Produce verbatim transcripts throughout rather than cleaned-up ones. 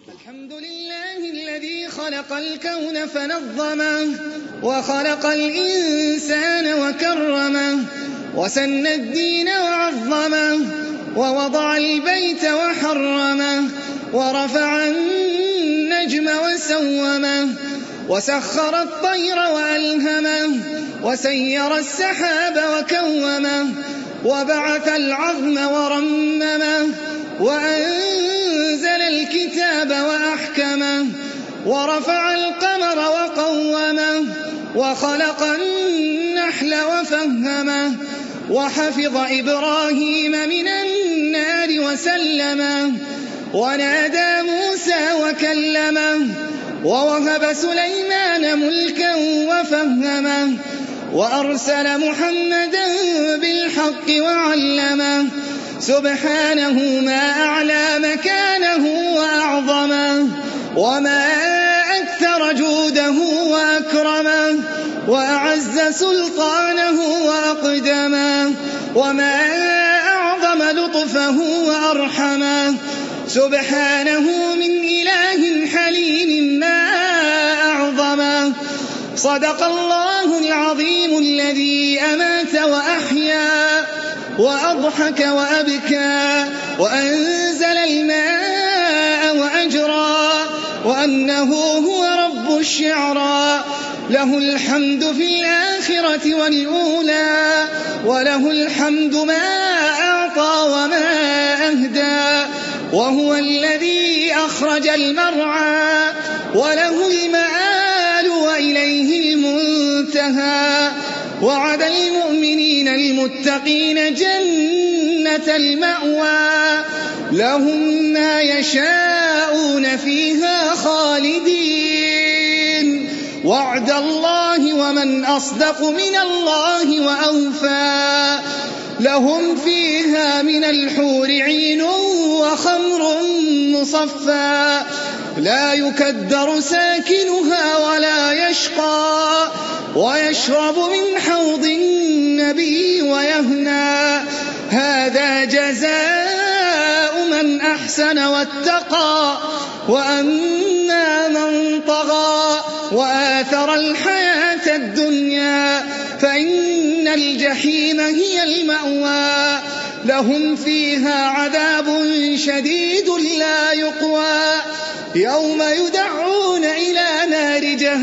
الحمد لله الذي خلق الكون فنظمه وخلق الإنسان وكرمه وسن الدين وعظمه ووضع البيت وحرمه ورفع النجم وسومه وسخر الطير وألهمه وسير السحاب وكومه وبعث العظم ورممه وأنزل الكتاب وأحكمه ورفع القمر وقومه وخلق النحل وفهمه وحفظ إبراهيم من النار وسلمه ونادى موسى وكلمه ووهب سليمان ملكا وفهمه وأرسل محمدا بالحق وعلمه سبحانه ما أعلى مكانه وأعظمه وما أكثر جوده وأكرمه وأعز سلطانه وأقدمه وما أعظم لطفه وأرحمه سبحانه من إله حليم ما أعظمه. صدق الله العظيم الذي أمات وأحيا وأضحك وأبكى وأنزل الماء وأجرى وأنه هو رب الشعرى له الحمد في الآخرة والأولى وله الحمد ما أعطى وما أهدى وهو الذي أخرج المرعى وله المآل وإليه المنتهى وعد المؤمنين المتقين جنة المأوى لهم ما يشاءون فيها خالدين وعد الله ومن أصدق من الله وأوفى لهم فيها من الحور عين وخمر مصفى لا يكدر ساكنها ولا يشقى ويشرب من حوض النبي ويهنى هذا جزاء من أحسن واتقى وأما من طغى وآثر الحياة الدنيا فإن الجحيم هي المأوى لهم فيها عذاب شديد لا يقوى يوم يدعون إلى نار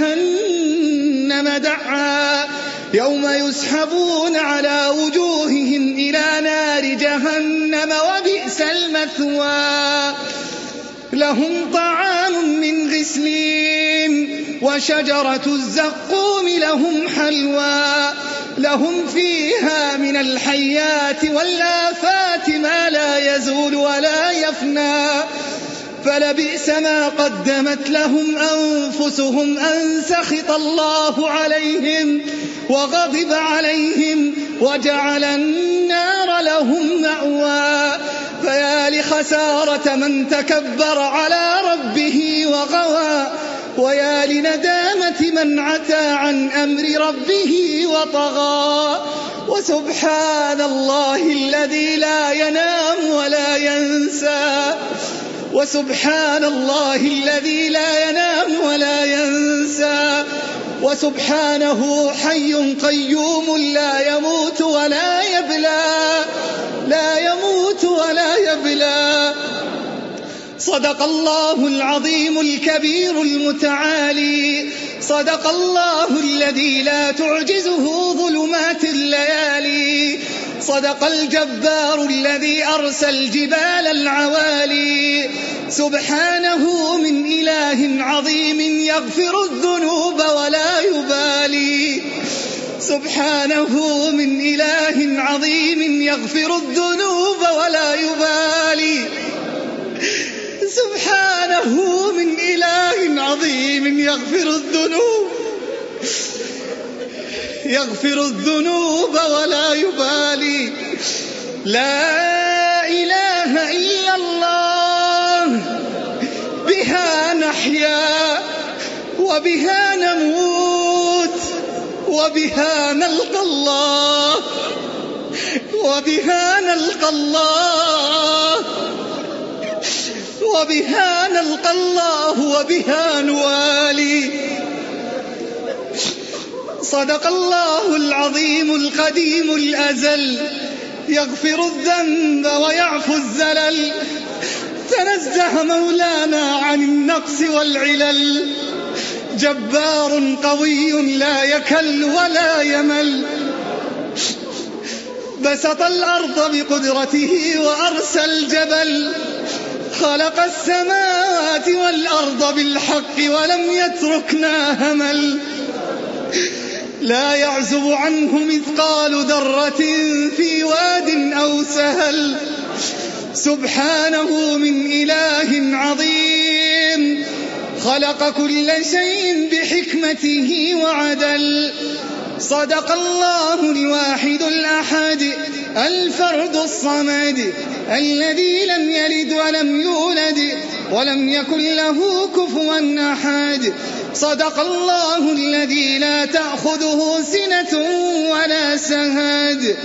جهنم دعا يوم يسحبون على وجوههم إلى نار جهنم وبئس المثوى لهم طعام من غسلين وشجرة الزقوم لهم حلوى لهم فيها من الحيات والآفات ما لا يزول ولا يفنى فلبئس ما قدمت لهم أنفسهم أن سخط الله عليهم وغضب عليهم وجعل النار لهم مأوى فيا لخسارة من تكبر على ربه وغوى ويا لندامة من عتى عن أمر ربه وطغى وسبحان الله الذي لا ينام ولا ينسى وسبحان الله الذي لا ينام ولا ينسى وسبحانه حي قيوم لا يموت ولا يبلى لا يموت ولا يبلى صدق الله العظيم الكبير المتعالي صدق الله الذي لا تعجزه ظلمات الليالي صدق الجبار الذي أرسى الجبال العوالي سبحانه من إله عظيم يغفر الذنوب ولا يبالي سبحانه من إله عظيم يغفر الذنوب ولا يبالي سبحانه من إله عظيم يغفر الذنوب يغفر الذنوب ولا يبالي لا إله إلا الله بها نحيا وبها نموت وبها نلقى الله وبها نلقى الله وبها نلقى الله وبها نوالي. صدق الله العظيم القديم الأزل، يغفر الذنب ويعفو الزلل، تنزه مولانا عن النقص والعلل، جبار قوي لا يكل ولا يمل، بسط الأرض بقدرته وأرسى الجبل، خلق السماوات والأرض بالحق ولم يتركنا همل، لا يعزب عنه مثقال ذرة في واد أو سهل، سبحانه من إله عظيم، خلق كل شيء بحكمته وعدل. صدق الله الواحد الأحد الفرد الصمد، الذي لم يلد ولم يولد ولم يكن له كفوا أحد. صدق الله الذي لا تأخذه سنة ولا سهد،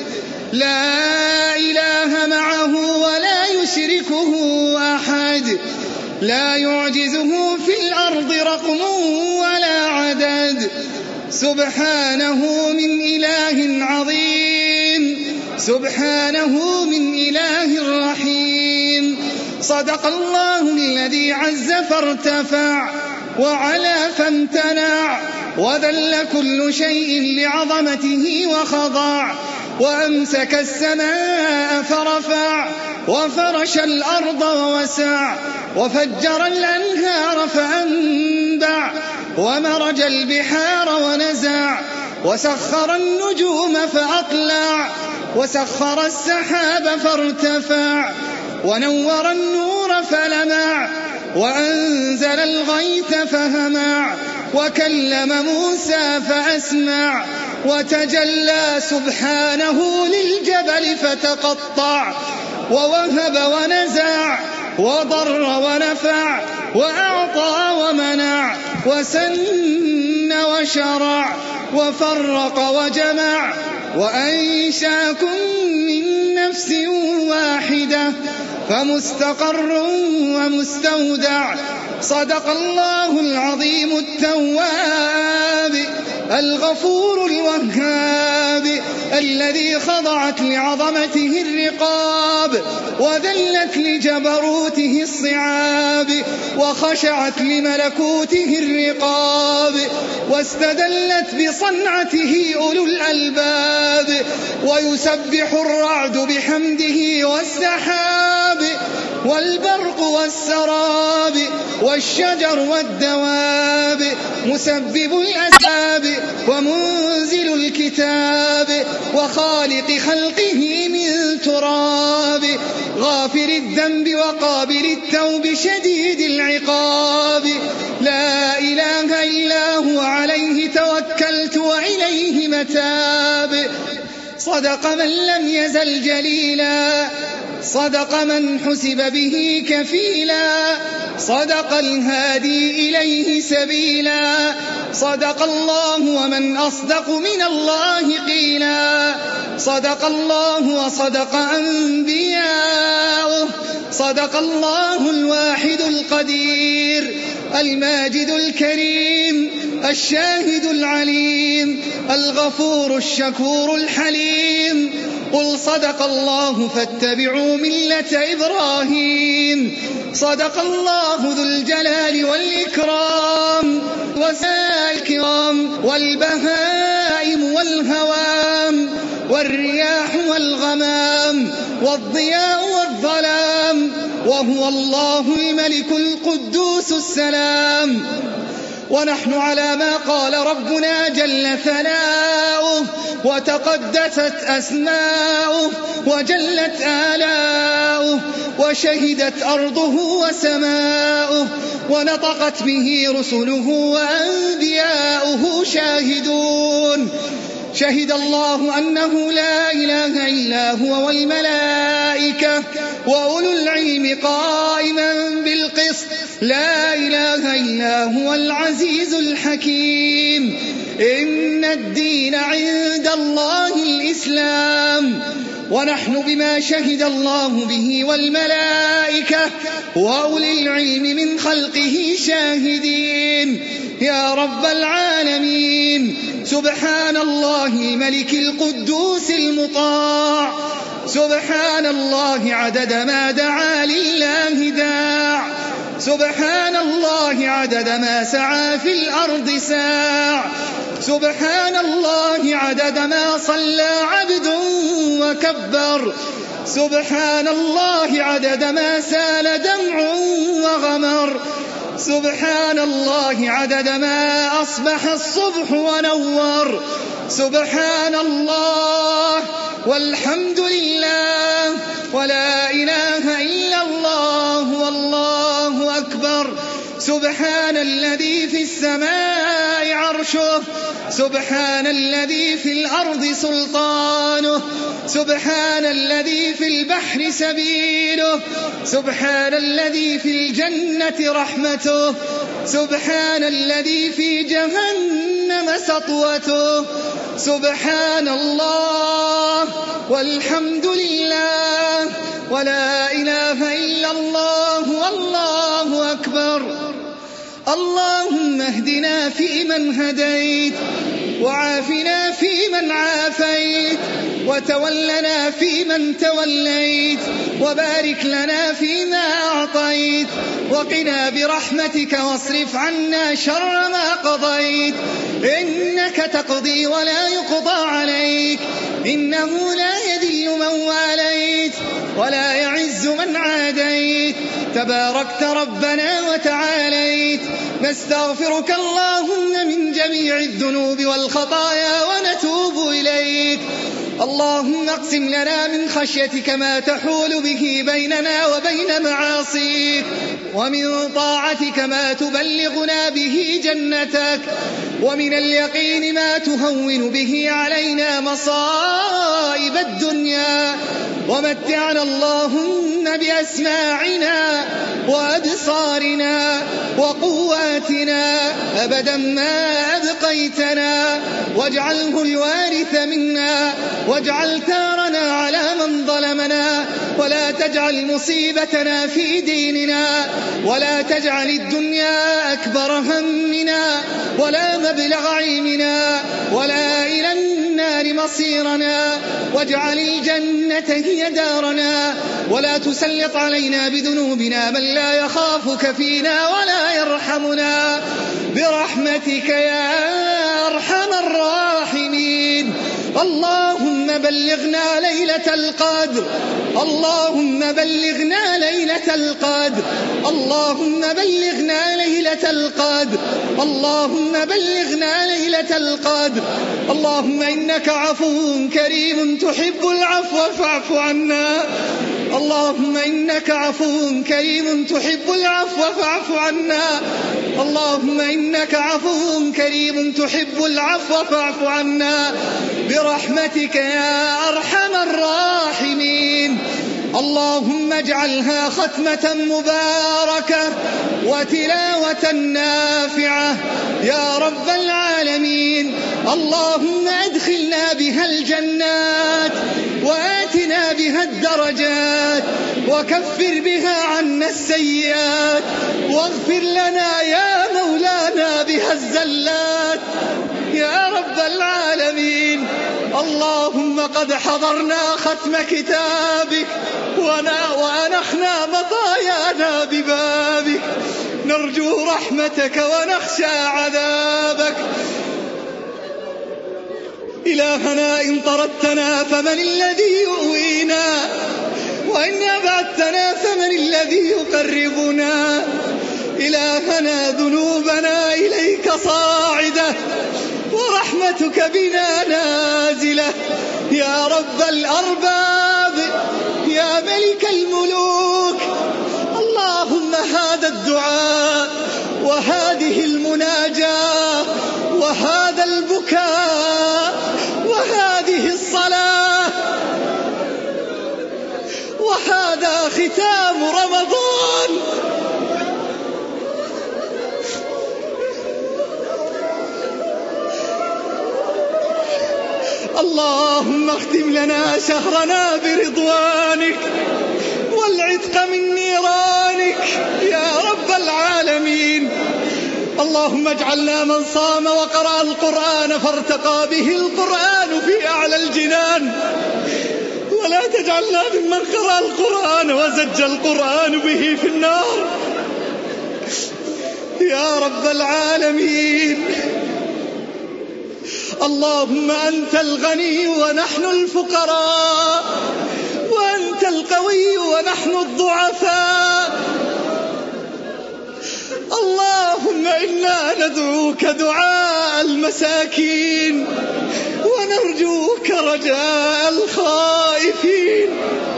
لا إله معه ولا يشركه أحد، لا يعجزه في الأرض رقم ولا عدد، سبحانه من إله عظيم، سبحانه من إله رحيم. صدق الله الذي عز فارتفع وعلا فامتنع، وذل كل شيء لعظمته وخضع، وأمسك السماء فرفع، وفرش الأرض ووسع، وفجر الأنهار فأنبع، ومرج البحار ونزع، وسخر النجوم فأطلع، وسخر السحاب فارتفع، ونور النور فلمع، وأنزل الغيث فهمع، وكلم موسى فأسمع، وتجلى سبحانه للجبل فتقطع، ووهب ونزع، وضر ونفع، وأعطى ومنع، وسن وشرع، وفرق وجمع، وأنشاكم من نفس واحدة فمستقر ومستودع. صدق الله العظيم التواب الغفور الوهاب، الذي خضعت لعظمته الرقاب، وذلت لجبروته الصعاب، وخشعت لملكوته الرقاب، واستدلت بصنعته أولو الألباب، ويسبح الرعد بحمده والسحاب، والبرق والسراب، والشجر والدواب، مسبب الأسباب ومنزل الكتاب، وخالق خلقه من تراب، غافر الذنب وقابل التوب شديد العقاب، لا إله إلا هو عليه توكلت وإليه متاب. صدق من لم يزل جليلا، صدق من حسب به كفيلا، صدق الهادي إليه سبيلا، صدق الله ومن أصدق من الله قيلا، صدق الله وصدق أنبياؤه، صدق الله الواحد القدير الماجد الكريم الشاهد العليم الغفور الشكور الحليم. قل صدق الله فاتبعوا ملة إبراهيم، صدق الله ذو الجلال والإكرام، والسائكرام والبهائم والهوام، والرياح والغمام، والضياء والظلام، وهو الله الملك القدوس السلام. ونحن على ما قال ربنا جل ثناؤه وتقدست أسماؤه وجلت آلاؤه وشهدت أرضه وسماؤه ونطقت به رسله وأنبياؤه شاهدون. شهد الله أنه لا إله إلا هو والملائكة وأولو العلم قائما بالقسط، لا إله إلا هو العزيز الحكيم. إن الدين عند الله الإسلام، ونحن بما شهد الله به والملائكة وأولي العلم من خلقه شاهدين. يا رب العالمين، سبحان الله الملك القدوس المطاع، سبحان الله عدد ما دعا لله داع، سبحان الله عدد ما سعى في الأرض ساع، سبحان الله عدد ما صلى عبد وكبر، سبحان الله عدد ما سال دمع وغمر، سبحان الله عدد ما أصبح الصبح ونور، سبحان الله والحمد لله ولا إله إلا الله والله أكبر. سبحان الذي في السماء عرشه، سبحان الذي في الأرض سلطانه، سبحان الذي في البحر سبيله، سبحان الذي في الجنة رحمته، سبحان الذي في جهنم سطوته، سبحان الله والحمد لله ولا إله إلا الله والله أكبر. اللهم اهدنا فيمن هديت، وعافنا فيمن عافيت، وتولنا فيمن توليت، وبارك لنا فيما أعطيت، وقنا برحمتك واصرف عنا شر ما قضيت، إنك تقضي ولا يقضى عليك، إنه لا يذل من واليت ولا يعز من عاديت، تباركت ربنا وتعاليت. نستغفرك اللهم من جميع الذنوب والخطايا ونتوب إليك. اللهم اقسم لنا من خشيتك ما تحول به بيننا وبين معاصيك، ومن طاعتك ما تبلغنا به جنتك، ومن اليقين ما تهون به علينا مصائب الدنيا، ومتعنا اللهم بأسماعنا وأبصارنا وقواتنا أبدا ما أبقيتنا، واجعله الوارث منا، واجعل ثارنا على من ظلمنا، ولا تجعل مصيبتنا في ديننا، ولا تجعل الدنيا أكبر همنا ولا مبلغ علمنا ولا إلى النار مصيرنا، واجعل الجنة هي دارنا، ولا تسلط علينا بذنوبنا من لا يخافك فينا ولا يرحمنا، برحمتك يا أرحم الراحمين. اللهم بلغنا ليلة القدر، اللهم بلغنا ليلة القدر، اللهم بلغنا ليلة القدر، اللهم بلغنا ليلة القدر. اللهم إنك عفو كريم تحب العفو فاعف عنا، اللهم إنك عفو كريم تحب العفو فاعف عنا، اللهم إنك عفو كريم تحب العفو فاعف عنا، برحمتك يا أرحم الراحمين. اللهم اجعلها ختمة مباركة وتلاوة نافعة يا رب العالمين. اللهم أدخلنا بها الجنات، وآتنا بها الدرجات، وكفر بها عنا السيئات، واغفر لنا يا مولانا بها الزلات يا رب العالمين. اللهم قد حضرنا ختم كتابك وأنخنا مطايانا ببابك، نرجو رحمتك ونخشى عذابك. إلهنا إن طردتنا فمن الذي يؤوينا، وإن أبعدتنا فمن الذي يقربنا. إلهنا ذنوبنا إليك صاعدة، ورحمتك بنا نازلة يا رب الأرباب يا ملك الملوك. اللهم هذا الدعاء وهذه المناجاة وهذا البكاء وهذه الصلاة وهذا ختام رمضان اللهم اختم لنا شهرنا برضوانك والعتق من نيرانك يا رب العالمين. اللهم اجعلنا من صام وقرأ القرآن فارتقى به القرآن في أعلى الجنان، ولا تجعلنا ممن قرأ القرآن وزج القرآن به في النار يا رب العالمين. اللهم أنت الغني ونحن الفقراء، وأنت القوي ونحن الضعفاء. اللهم إنا ندعوك دعاء المساكين ونرجوك رجاء الخائفين،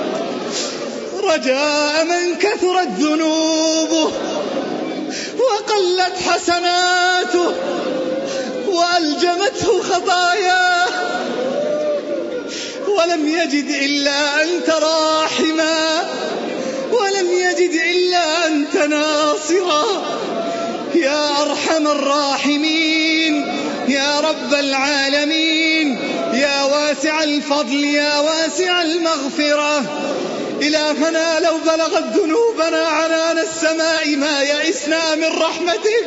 رجاء من كثرت ذنوبه وقلت حسناته وألجمته خطاياه ولم يجد إلا أنت راحما، ولم يجد إلا أنت ناصرا يا أرحم الراحمين يا رب العالمين، يا واسع الفضل يا واسع المغفرة. إلهنا لو بلغت ذنوبنا عنان السماء ما يئسنا من رحمتك.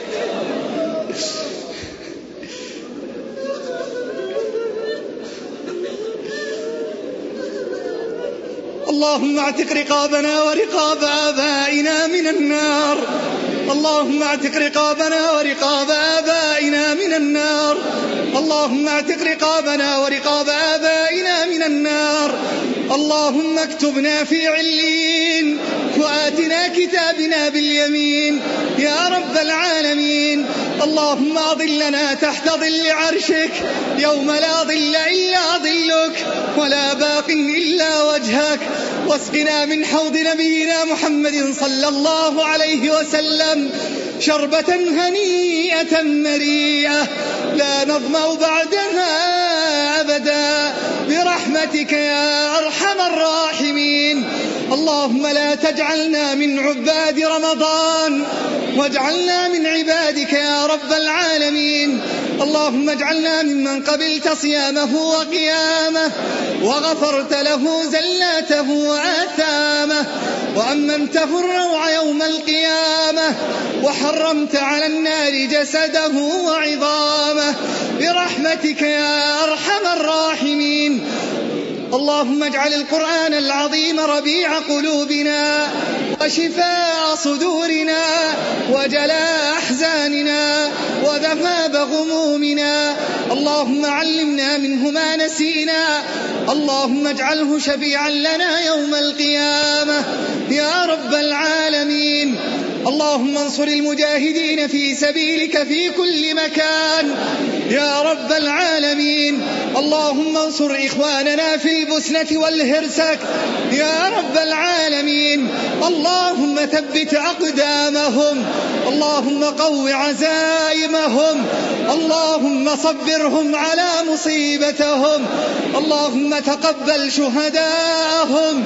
اللهم اعتق رقابنا ورقاب آبائنا من النار، اللهم اعتق رقابنا ورقاب آبائنا من النار، اللهم اعتق رقابنا ورقاب آبائنا من النار. اللهم اكتبنا في عليين وآتنا كتابنا باليمين يا رب العالمين. اللهم أظلنا تحت ظل عرشك يوم لا ظل إلا ظلك ولا باق إلا وجهك، واسقنا من حوض نبينا محمد صلى الله عليه وسلم شربة هنيئة مريئة لا نظمأ بعدها أبدا برحمتك يا أرحم الراحمين. اللهم لا تجعلنا من عباد رمضان واجعلنا من عبادك يا رب العالمين. اللهم اجعلنا ممن قبلت صيامه وقيامه وغفرت له زلاته وآثامه وأممته الروع يوم القيامة وحرمت على النار جسده وعظامه برحمتك يا أرحم الراحمين. اللهم اجعل القرآن العظيم ربيع قلوبنا وشفاء صدورنا وجلاء أحزاننا وذهاب غمومنا. اللهم علمنا منه ما نسينا، اللهم اجعله شفيعا لنا يوم القيامة يا رب العالمين. اللهم انصر المجاهدين في سبيلك في كل مكان يا رب العالمين. اللهم انصر إخواننا في البسنة والهرسك يا رب العالمين. اللهم ثبت أقدامهم، اللهم قو عزائمهم، اللهم صبرهم على مصيبتهم، اللهم تقبل شهداءهم.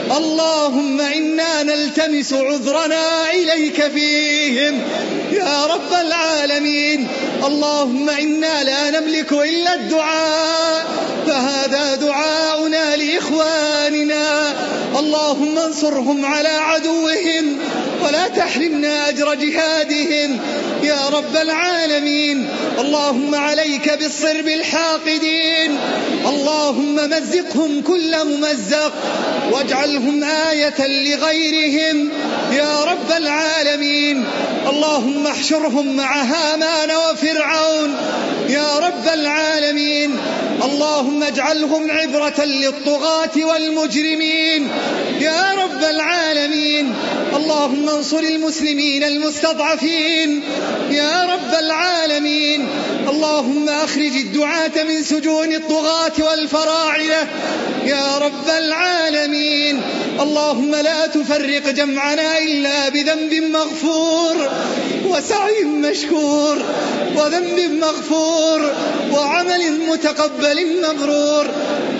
اللهم إنا نلتمس عذرنا إليك فيهم يا رب العالمين. اللهم إنا لا نملك إلا الدعاء، فهذا دعاؤنا لإخواننا. اللهم انصرهم على عدوهم ولا تحرمنا أجر جهادهم يا رب العالمين. اللهم عليك بالصرب الحاقدين، اللهم مزقهم كل ممزق واجعلهم آية لغيرهم يا رب العالمين. اللهم احشرهم مع هامان وفرعون يا رب العالمين. اللهم اجعلهم عبرة للطغاة والمجرمين يا رب العالمين. اللهم انصر المسلمين المستضعفين يا رب العالمين. اللهم أخرج الدعاة من سجون الطغاة والفراعنة يا رب العالمين. اللهم لا تفرق جمعنا إلا بذنب مغفور وسعي مشكور وذنب مغفور وعمل متقبل مبرور.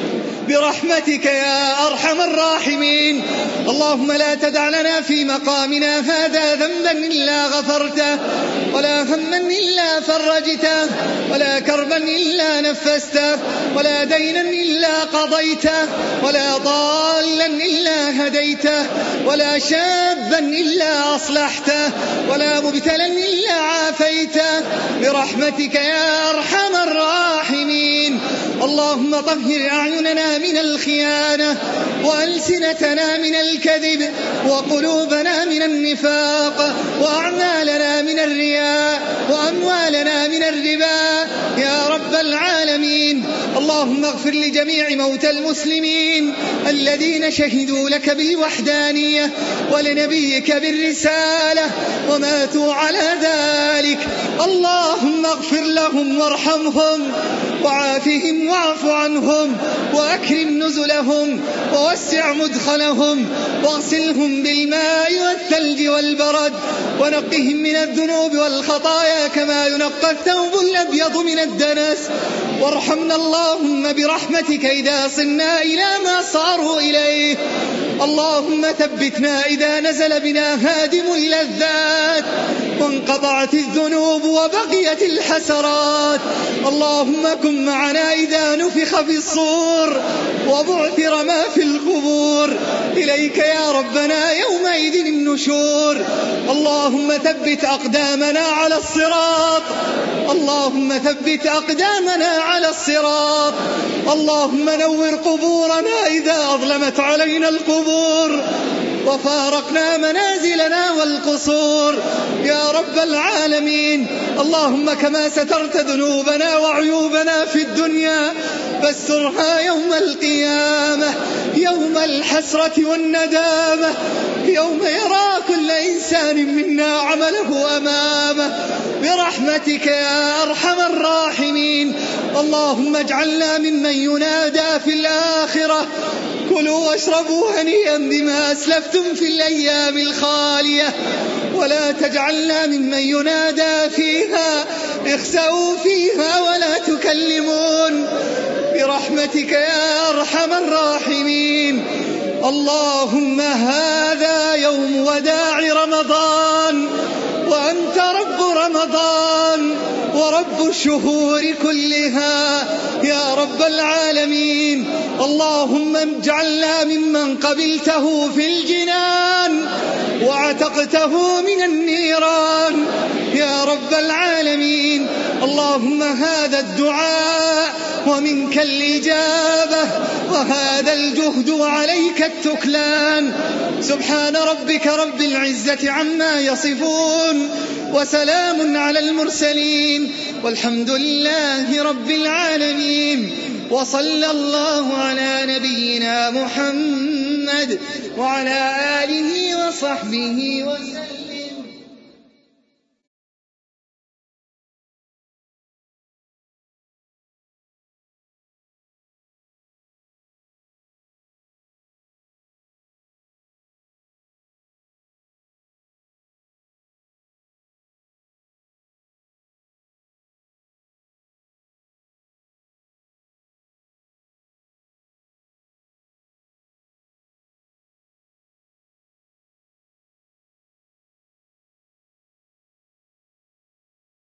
برحمتك يا أرحم الراحمين. اللهم لا تدع لنا في مقامنا هذا ذنبا إلا غفرته، ولا هما إلا فرجته، ولا كربا إلا نفسته، ولا دينا إلا قضيته، ولا ضالا إلا هديته، ولا شابا إلا أصلحته، ولا مبتلا إلا عافيته برحمتك يا أرحم الراحمين. اللهم طهر أعيننا من الخيانة، وألسنتنا من الكذب، وقلوبنا من النفاق، وأعمالنا من الرياء، وأموالنا من الربا يا رب العالمين. اللهم اغفر لجميع موتى المسلمين الذين شهدوا لك بالوحدانية ولنبيك بالرسالة وماتوا على ذلك. اللهم اغفر لهم وارحمهم وعافهم واعف عنهم وأكرم نزلهم ووسع مدخلهم واغسلهم بالماء والثلج والبرد ونقهم من الذنوب والخطايا كما ينقى الثوب الأبيض من الدنس. وارحمنا اللهم برحمتك إذا صرنا إلى ما صاروا إليه. اللهم ثبتنا إذا نزل بنا هادم اللذات وانقطعت الذنوب وبقيت الحسرات. اللهم كن معنا إذا نفخ في الصور وبعثر ما في القبور. إليك يا ربنا يومئذ النشور. اللهم ثبت أقدامنا على الصراط. اللهم ثبت أقدامنا على الصراط. اللهم نور قبورنا إذا أظلمت علينا القبور وفارقنا منازلنا والقصور يا رب العالمين. اللهم كما سترت ذنوبنا وعيوبنا في الدنيا فاسترها يوم القيامة، يوم الحسرة والندامة، يوم يرى كل إنسان منا عمله أمامه برحمتك يا أرحم الراحمين. اللهم اجعلنا ممن ينادى في الآخرة كلوا واشربوا هنيئا بما أسلفتم في الأيام الخالية، ولا تجعلنا ممن ينادى فيها اخسأوا فيها ولا تكلمون برحمتك يا أرحم الراحمين. اللهم هذا يوم وداع رمضان وأنت رب رمضان ورب الشهور كلها يا رب العالمين. اللهم اجعلنا ممن قبلته في الجنان وعتقته من النيران يا رب العالمين. اللهم هذا الدعاء ومنك الإجابة وهذا الجهد وعليك التكلان. سبحان ربك رب العزة عما يصفون وسلام على المرسلين والحمد لله رب العالمين. وصلى الله على نبينا محمد وعلى آله وصحبه وسلم.